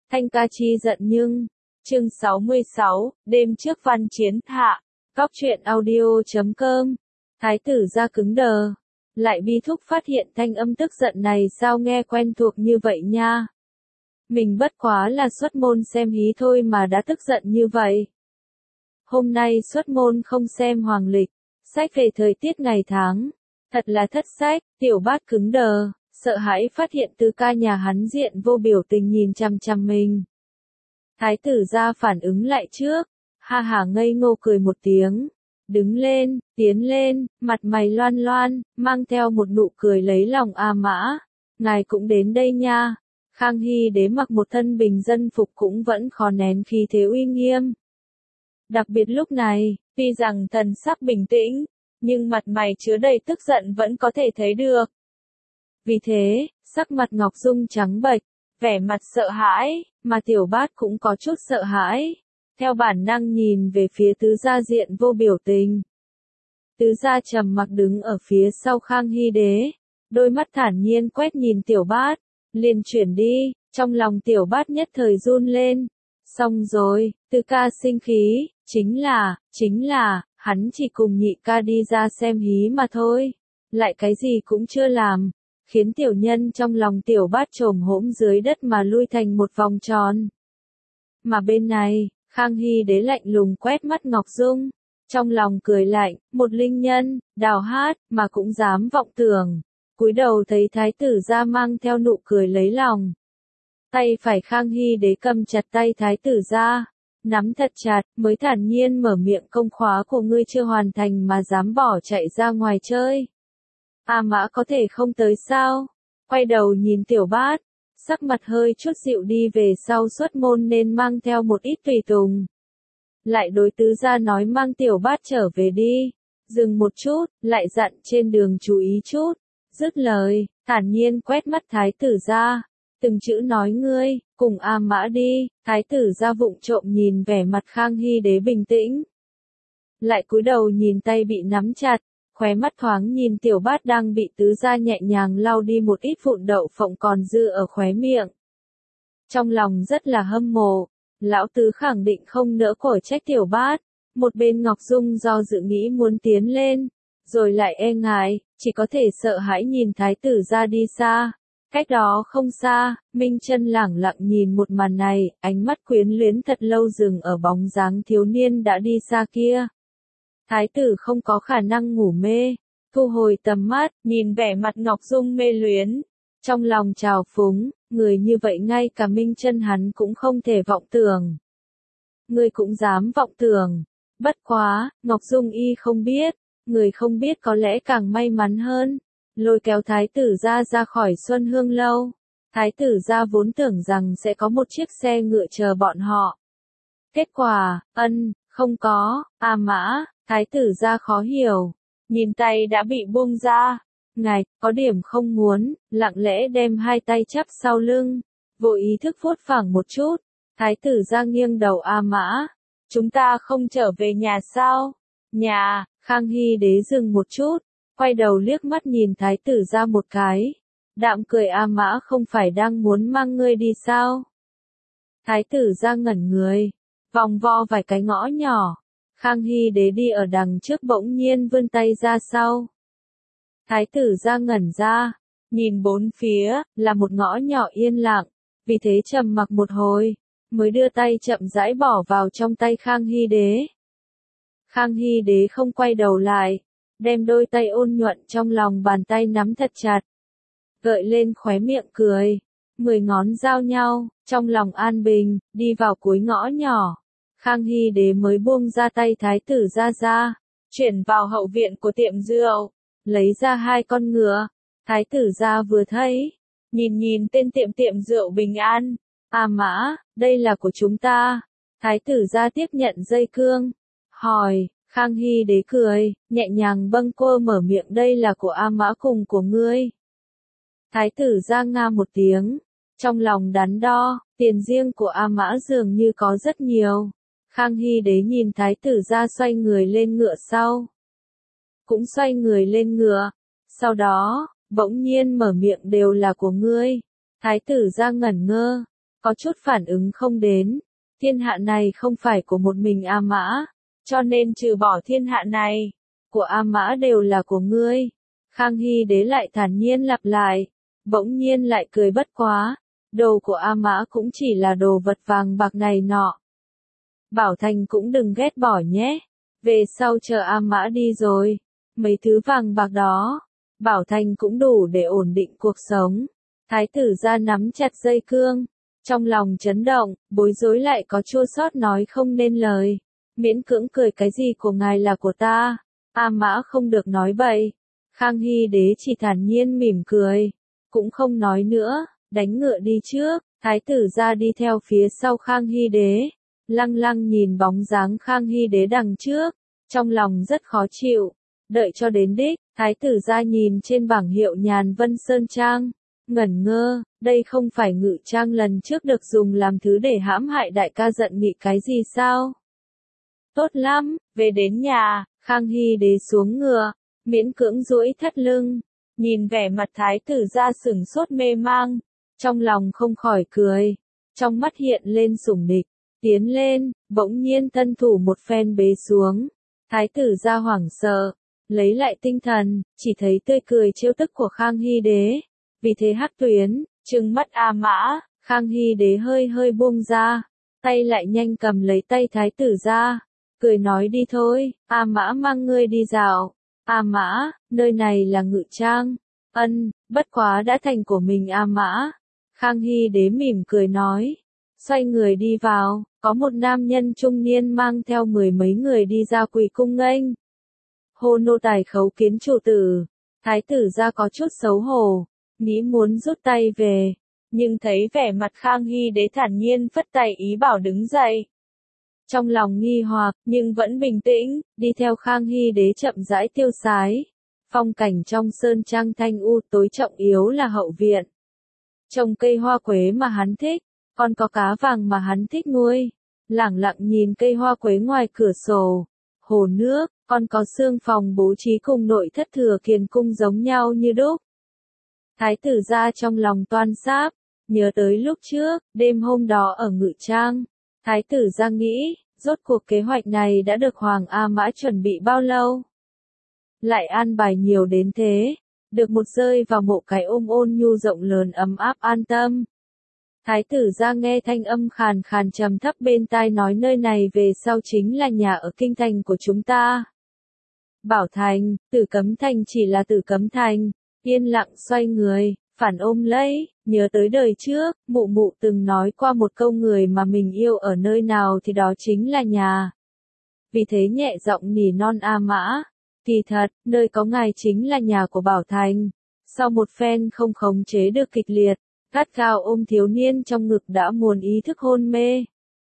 Thanh ca chi giận nhưng. Chương 66, đêm trước văn chiến hạ. Góc truyện audio.com. Thái tử ra cứng đờ. Lại bi thúc phát hiện thanh âm tức giận này sao nghe quen thuộc như vậy nha. Mình bất quá là xuất môn xem hí thôi mà đã tức giận như vậy. Hôm nay xuất môn không xem hoàng lịch, sách về thời tiết ngày tháng. Thật là thất sách, tiểu bát cứng đờ, sợ hãi phát hiện Tứ ca nhà hắn diện vô biểu tình nhìn chằm chằm mình. Thái tử ra phản ứng lại trước, ha hả ngây ngô cười một tiếng, đứng lên, tiến lên, mặt mày loan loan, mang theo một nụ cười lấy lòng A Mã. Ngài cũng đến đây nha. Khang Hy đế mặc một thân bình dân phục cũng vẫn khó nén khí thế uy nghiêm. Đặc biệt lúc này, tuy rằng thần sắc bình tĩnh, nhưng mặt mày chứa đầy tức giận vẫn có thể thấy được. Vì thế, sắc mặt Ngọc Dung trắng bệch, vẻ mặt sợ hãi, mà tiểu bát cũng có chút sợ hãi. Theo bản năng nhìn về phía tứ gia diện vô biểu tình. Tứ gia trầm mặc đứng ở phía sau Khang Hy đế, đôi mắt thản nhiên quét nhìn tiểu bát, liền chuyển đi, trong lòng tiểu bát nhất thời run lên. Xong rồi, Tứ ca sinh khí, chính là, hắn chỉ cùng nhị ca đi ra xem hí mà thôi, lại cái gì cũng chưa làm, khiến tiểu nhân trong lòng tiểu bát trồm hỗn dưới đất mà lui thành một vòng tròn. Mà bên này, Khang Hy đế lạnh lùng quét mắt Ngọc Dung, trong lòng cười lạnh, một linh nhân, đào hát, mà cũng dám vọng tưởng. Cúi đầu thấy thái tử ra mang theo nụ cười lấy lòng. Tay phải Khang Hy đế cầm chặt tay thái tử ra, nắm thật chặt, mới thản nhiên mở miệng, công khóa của ngươi chưa hoàn thành mà dám bỏ chạy ra ngoài chơi. A Mã có thể không tới sao? Quay đầu nhìn tiểu bát, sắc mặt hơi chút dịu đi, về sau xuất môn nên mang theo một ít tùy tùng. Lại đối tứ gia nói mang tiểu bát trở về đi, dừng một chút, lại dặn trên đường chú ý chút. Dứt lời, thản nhiên quét mắt thái tử ra, từng chữ nói ngươi, cùng A Mã đi. Thái tử ra vụng trộm nhìn vẻ mặt Khang Hy đế bình tĩnh. Lại cúi đầu nhìn tay bị nắm chặt, khóe mắt thoáng nhìn tiểu bát đang bị tứ gia nhẹ nhàng lau đi một ít vụn đậu phộng còn dư ở khóe miệng. Trong lòng rất là hâm mộ, lão tứ khẳng định không nỡ khỏi trách tiểu bát. Một bên Ngọc Dung do dự nghĩ muốn tiến lên, rồi lại e ngại, chỉ có thể sợ hãi nhìn thái tử ra đi xa. Cách đó không xa, Minh Chân lẳng lặng nhìn một màn này, ánh mắt quyến luyến thật lâu dừng ở bóng dáng thiếu niên đã đi xa kia. Thái tử không có khả năng ngủ mê, thu hồi tầm mắt, nhìn vẻ mặt Ngọc Dung mê luyến. Trong lòng trào phúng, người như vậy ngay cả Minh Chân hắn cũng không thể vọng tưởng. Người cũng dám vọng tưởng. Bất quá, Ngọc Dung y không biết, người không biết có lẽ càng may mắn hơn. Lôi kéo thái tử ra khỏi Xuân Hương lâu. Thái tử ra vốn tưởng rằng sẽ có một chiếc xe ngựa chờ bọn họ. Kết quả, không có. A Mã. Thái tử ra khó hiểu, nhìn tay đã bị buông ra. Ngài, có điểm không muốn, lặng lẽ đem hai tay chắp sau lưng, vô ý thức phốt phẳng một chút. Thái tử ra nghiêng đầu. A Mã, chúng ta không trở về nhà sao? Nhà. Khang Hy đế dừng một chút, quay đầu liếc mắt nhìn thái tử ra một cái. Đạm cười. A Mã không phải đang muốn mang ngươi đi sao? Thái tử ra ngẩn người, vòng vo vài cái ngõ nhỏ. Khang Hy đế đi ở đằng trước bỗng nhiên vươn tay ra sau. Thái tử ra ngẩn ra, nhìn bốn phía, là một ngõ nhỏ yên lặng, vì thế trầm mặc một hồi, mới đưa tay chậm rãi bỏ vào trong tay Khang Hy đế. Khang Hy đế không quay đầu lại, đem đôi tay ôn nhuận trong lòng bàn tay nắm thật chặt. Gợi lên khóe miệng cười, 10 ngón giao nhau, trong lòng an bình, đi vào cuối ngõ nhỏ. Khang Hy đế mới buông ra tay thái tử ra, chuyển vào hậu viện của tiệm rượu, lấy ra 2 con ngựa. Thái tử ra vừa thấy, nhìn tên tiệm rượu Bình An. A Mã, đây là của chúng ta. Thái tử ra tiếp nhận dây cương, hỏi. Khang Hy đế cười, nhẹ nhàng bâng quơ mở miệng, đây là của A Mã cùng của ngươi. Thái tử ra nga một tiếng, trong lòng đắn đo, tiền riêng của A Mã dường như có rất nhiều. Khang Hy đế nhìn thái tử ra xoay người lên ngựa sau. Cũng xoay người lên ngựa. Sau đó, bỗng nhiên mở miệng, đều là của ngươi. Thái tử ra ngẩn ngơ. có chút phản ứng không đến. Thiên hạ này không phải của một mình A Mã, cho nên trừ bỏ thiên hạ này, của A Mã đều là của ngươi. Khang Hy Đế lại thản nhiên lặp lại, bỗng nhiên lại cười bất quá, đồ của A Mã cũng chỉ là đồ vật vàng bạc này nọ. Bảo Thành cũng đừng ghét bỏ nhé, về sau chờ A Mã đi rồi, mấy thứ vàng bạc đó, Bảo Thành cũng đủ để ổn định cuộc sống. Thái tử gia nắm chặt dây cương, trong lòng chấn động, bối rối lại có chua xót nói không nên lời. Miễn cưỡng cười, cái gì của ngài là của ta, A Mã không được nói bậy. Khang Hy Đế chỉ thản nhiên mỉm cười, cũng không nói nữa, đánh ngựa đi trước. Thái tử gia đi theo phía sau Khang Hy Đế, lăng lăng nhìn bóng dáng Khang Hy Đế đằng trước, trong lòng rất khó chịu. Đợi cho đến đích, thái tử gia nhìn trên bảng hiệu Nhàn Vân Sơn Trang, ngẩn ngơ, đây không phải ngự trang lần trước được dùng làm thứ để hãm hại đại ca giận nghị cái gì sao? Tốt lắm, về đến nhà, Khang Hy Đế xuống ngựa, miễn cưỡng duỗi thắt lưng, nhìn vẻ mặt thái tử gia sửng sốt mê mang, trong lòng không khỏi cười, trong mắt hiện lên sủng nịch, tiến lên, bỗng nhiên thân thủ một phen bế xuống. Thái tử gia hoảng sợ, lấy lại tinh thần, chỉ thấy tươi cười trêu tức của Khang Hy Đế. Vì thế Hắc Tuyến, trừng mắt A Mã, Khang Hy Đế hơi hơi buông ra, tay lại nhanh cầm lấy tay thái tử gia, cười nói đi thôi, A Mã mang ngươi đi dạo. A Mã, nơi này là ngự trang. Ân, bất quá đã thành của mình A Mã. Khang Hy Đế mỉm cười nói, xoay người đi vào, có một nam nhân trung niên mang theo mười mấy người đi ra quỳ cung nghênh. Hô nô tài khấu kiến chủ tử. Thái tử gia có chút xấu hổ, nghĩ muốn rút tay về, nhưng thấy vẻ mặt Khang Hy Đế thản nhiên phất tay ý bảo đứng dậy. Trong lòng nghi hoặc, nhưng vẫn bình tĩnh, đi theo Khang Hy Đế chậm rãi tiêu sái. Phong cảnh trong sơn trang thanh u, tối trọng yếu là hậu viện. Trồng cây hoa quế mà hắn thích, còn có cá vàng mà hắn thích nuôi. Lẳng lặng nhìn cây hoa quế ngoài cửa sổ, hồ nước, còn có xương phòng bố trí cùng nội thất Thừa Kiền cung giống nhau như đúc. Thái tử gia trong lòng toan sáp, nhớ tới lúc trước, đêm hôm đó ở ngự trang. Thái tử gia nghĩ, rốt cuộc kế hoạch này đã được Hoàng A Mã chuẩn bị bao lâu? Lại an bài nhiều đến thế, được một rơi vào một cái ôm ôn nhu rộng lớn ấm áp an tâm. Thái tử gia nghe thanh âm khàn khàn trầm thấp bên tai nói nơi này về sau chính là nhà ở kinh thành của chúng ta. Bảo Thành, Tử Cấm Thành chỉ là Tử Cấm Thành, yên lặng xoay người, phản ôm lấy, nhớ tới đời trước, mụ mụ từng nói qua một câu người mà mình yêu ở nơi nào thì đó chính là nhà. Vì thế nhẹ giọng nỉ non A Mã, kỳ thật, nơi có ngài chính là nhà của Bảo Thành. Sau một phen không khống chế được kịch liệt, gắt gao ôm thiếu niên trong ngực đã muốn ý thức hôn mê.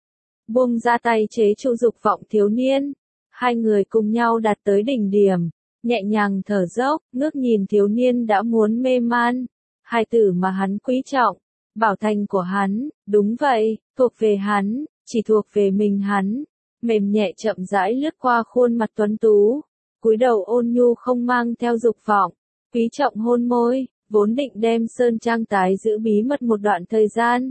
Buông ra tay chế trụ dục vọng thiếu niên, hai người cùng nhau đạt tới đỉnh điểm, nhẹ nhàng thở dốc, ngước nhìn thiếu niên đã muốn mê man. Hài tử mà hắn quý trọng, Bảo Thành của hắn, đúng vậy, thuộc về hắn, chỉ thuộc về mình hắn. Mềm nhẹ chậm rãi lướt qua khuôn mặt tuấn tú, cúi đầu ôn nhu không mang theo dục vọng, quý trọng hôn môi, vốn định đem sơn trang tái giữ bí mật một đoạn thời gian.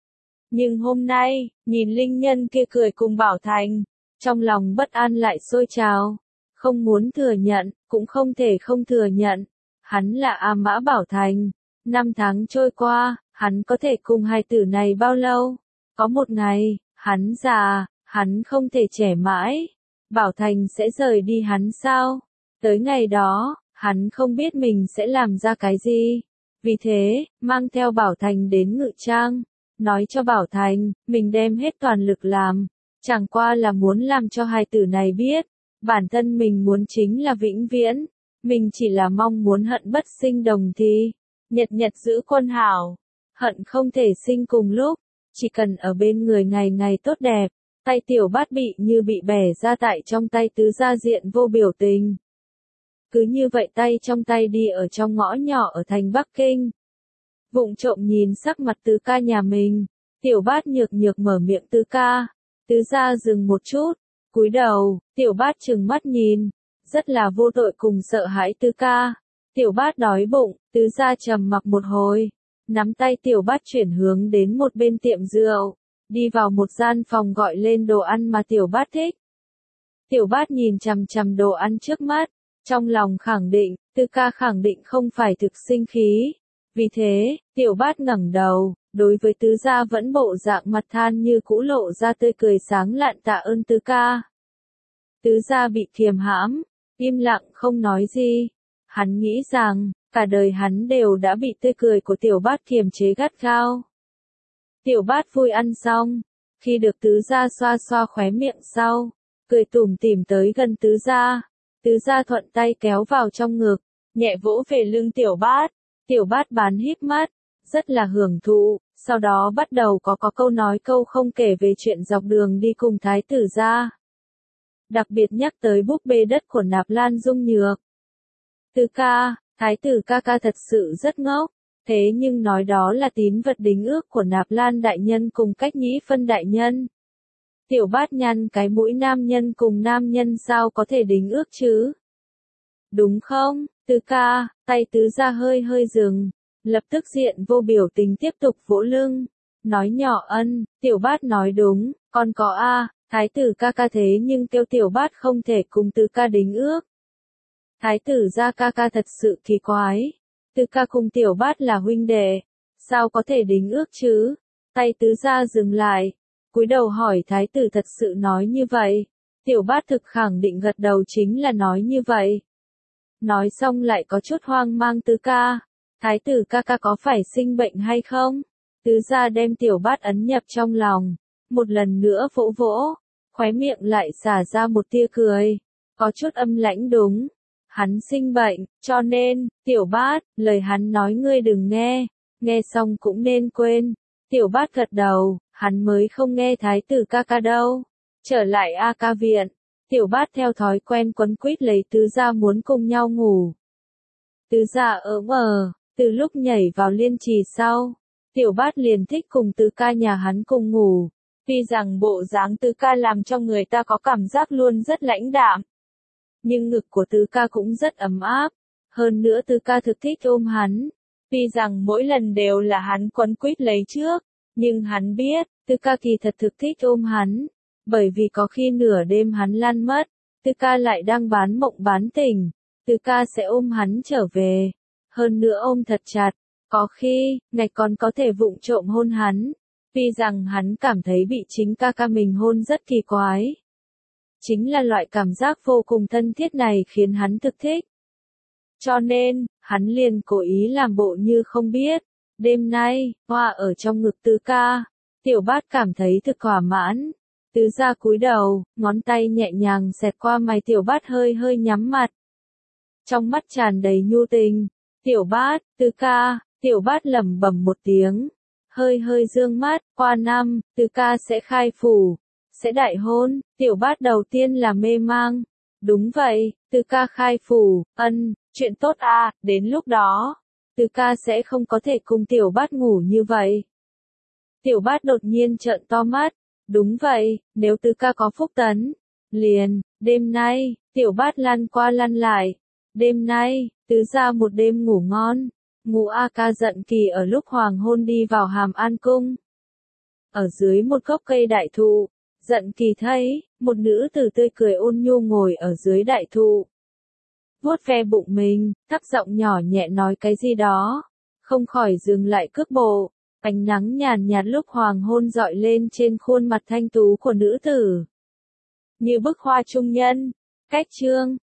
Nhưng hôm nay, nhìn linh nhân kia cười cùng Bảo Thành, trong lòng bất an lại sôi trào, không muốn thừa nhận, cũng không thể không thừa nhận, hắn là A Mã Bảo Thành. 5 tháng trôi qua, hắn có thể cùng hài tử này bao lâu? Có một ngày, hắn già, hắn không thể trẻ mãi. Bảo Thành sẽ rời đi hắn sao? Tới ngày đó, hắn không biết mình sẽ làm ra cái gì. Vì thế, mang theo Bảo Thành đến ngự trang, nói cho Bảo Thành, mình đem hết toàn lực làm, chẳng qua là muốn làm cho hài tử này biết, bản thân mình muốn chính là vĩnh viễn, mình chỉ là mong muốn hận bất sinh đồng thì, nhật nhật giữ quân hảo, hận không thể sinh cùng lúc, chỉ cần ở bên người ngày ngày tốt đẹp. Tay Tiểu Bát bị như bị bẻ ra tại trong tay tứ gia diện vô biểu tình. Cứ như vậy tay trong tay đi ở trong ngõ nhỏ ở thành Bắc Kinh. Vụng trộm nhìn sắc mặt tứ ca nhà mình, Tiểu Bát nhược nhược mở miệng tứ ca. Tứ gia dừng một chút, cúi đầu, Tiểu Bát trừng mắt nhìn, rất là vô tội cùng sợ hãi tứ ca. Tiểu Bát đói bụng, tứ gia trầm mặc một hồi, nắm tay Tiểu Bát chuyển hướng đến một bên tiệm rượu, đi vào một gian phòng gọi lên đồ ăn mà Tiểu Bát thích. Tiểu Bát nhìn chằm chằm đồ ăn trước mắt, trong lòng khẳng định, Tư ca khẳng định không phải thực sinh khí. Vì thế, Tiểu Bát ngẩng đầu, đối với Tứ gia vẫn bộ dạng mặt than như cũ lộ ra tươi cười sáng lạn tạ ơn Tứ ca. Tứ gia bị kiềm hãm, im lặng không nói gì. Hắn nghĩ rằng, cả đời hắn đều đã bị tươi cười của Tiểu Bát kiềm chế gắt gao. Tiểu Bát vui ăn xong, khi được Tứ gia xoa xoa khóe miệng sau, cười tủm tỉm tới gần Tứ gia. Tứ gia thuận tay kéo vào trong ngực, nhẹ vỗ về lưng Tiểu Bát. Tiểu Bát bán híp mắt, rất là hưởng thụ, sau đó bắt đầu có câu nói câu không kể về chuyện dọc đường đi cùng Thái tử gia. Đặc biệt nhắc tới búp bê đất của Nạp Lan Dung Nhược. Tứ ca, Thái tử ca ca thật sự rất ngốc, thế nhưng nói đó là tín vật đính ước của Nạp Lan đại nhân cùng Cách Nhĩ Phân đại nhân. Tiểu Bát nhăn cái mũi, nam nhân cùng nam nhân sao có thể đính ước chứ? Đúng không, Tứ ca, tay Tứ gia hơi hơi dừng, lập tức diện vô biểu tình tiếp tục vỗ lưng, nói nhỏ ân, Tiểu Bát nói đúng, con có a, Thái tử ca ca thế nhưng kêu Tiểu Bát không thể cùng Tứ ca đính ước. Thái tử gia ca ca thật sự kỳ quái, Tứ ca cùng Tiểu Bát là huynh đệ, sao có thể đính ước chứ? Tay Tứ gia dừng lại, cúi đầu hỏi Thái tử thật sự nói như vậy. Tiểu Bát thực khẳng định gật đầu chính là nói như vậy. Nói xong lại có chút hoang mang, Tứ ca, Thái tử ca ca có phải sinh bệnh hay không? Tứ gia đem Tiểu Bát ấn nhập trong lòng, một lần nữa vỗ vỗ, khóe miệng lại xả ra một tia cười, có chút âm lãnh đúng. Hắn sinh bệnh, cho nên, Tiểu Bát, lời hắn nói ngươi đừng nghe, nghe xong cũng nên quên. Tiểu Bát gật đầu, hắn mới không nghe Thái tử ca ca đâu. Trở lại A ca viện, Tiểu Bát theo thói quen quấn quýt lấy Tứ gia muốn cùng nhau ngủ. Tứ gia từ lúc nhảy vào liên trì sau, Tiểu Bát liền thích cùng Tứ ca nhà hắn cùng ngủ. Tuy rằng bộ dáng Tứ ca làm cho người ta có cảm giác luôn rất lãnh đạm, nhưng ngực của Tứ ca cũng rất ấm áp. Hơn nữa Tứ ca thực thích ôm hắn. Tuy rằng mỗi lần đều là hắn quấn quýt lấy trước, nhưng hắn biết, Tứ ca kỳ thật thực thích ôm hắn. Bởi vì có khi nửa đêm hắn lăn mất, Tứ ca lại đang bán mộng bán tỉnh, Tứ ca sẽ ôm hắn trở về. Hơn nữa ôm thật chặt, có khi, ngạch còn có thể vụng trộm hôn hắn. Tuy rằng hắn cảm thấy bị chính ca ca mình hôn rất kỳ quái. Chính là loại cảm giác vô cùng thân thiết này khiến hắn thực thích. Cho nên, hắn liền cố ý làm bộ như không biết. Đêm nay, hoa ở trong ngực Tứ ca, Tiểu Bát cảm thấy thực thỏa mãn. Tứ gia cúi đầu, ngón tay nhẹ nhàng xẹt qua mày Tiểu Bát hơi hơi nhắm mặt. Trong mắt tràn đầy nhu tình. Tiểu Bát, Tứ ca, Tiểu Bát lẩm bẩm một tiếng. Hơi hơi dương mắt, qua năm, Tứ ca sẽ khai phủ, sẽ đại hôn. Tiểu Bát đầu tiên là mê mang. Đúng vậy, Tứ ca khai phủ, chuyện tốt à, đến lúc đó, Tứ ca sẽ không có thể cùng Tiểu Bát ngủ như vậy. Tiểu Bát đột nhiên trợn to mắt. Đúng vậy, nếu Tứ ca có phúc tấn, liền, đêm nay, Tiểu Bát lăn qua lăn lại. Đêm nay, Tứ gia một đêm ngủ ngon. Ngũ A ca Dận Kỳ ở lúc hoàng hôn đi vào Hàm An cung. Ở dưới một gốc cây đại thụ, Dận Kỳ thấy, một nữ tử tươi cười ôn nhu ngồi ở dưới đại thụ. Vuốt ve bụng mình, thấp giọng nhỏ nhẹ nói cái gì đó. Không khỏi dừng lại cước bộ. Ánh nắng nhàn nhạt lúc hoàng hôn rọi lên trên khuôn mặt thanh tú của nữ tử. Như bức hoa trung nhân. Cách chương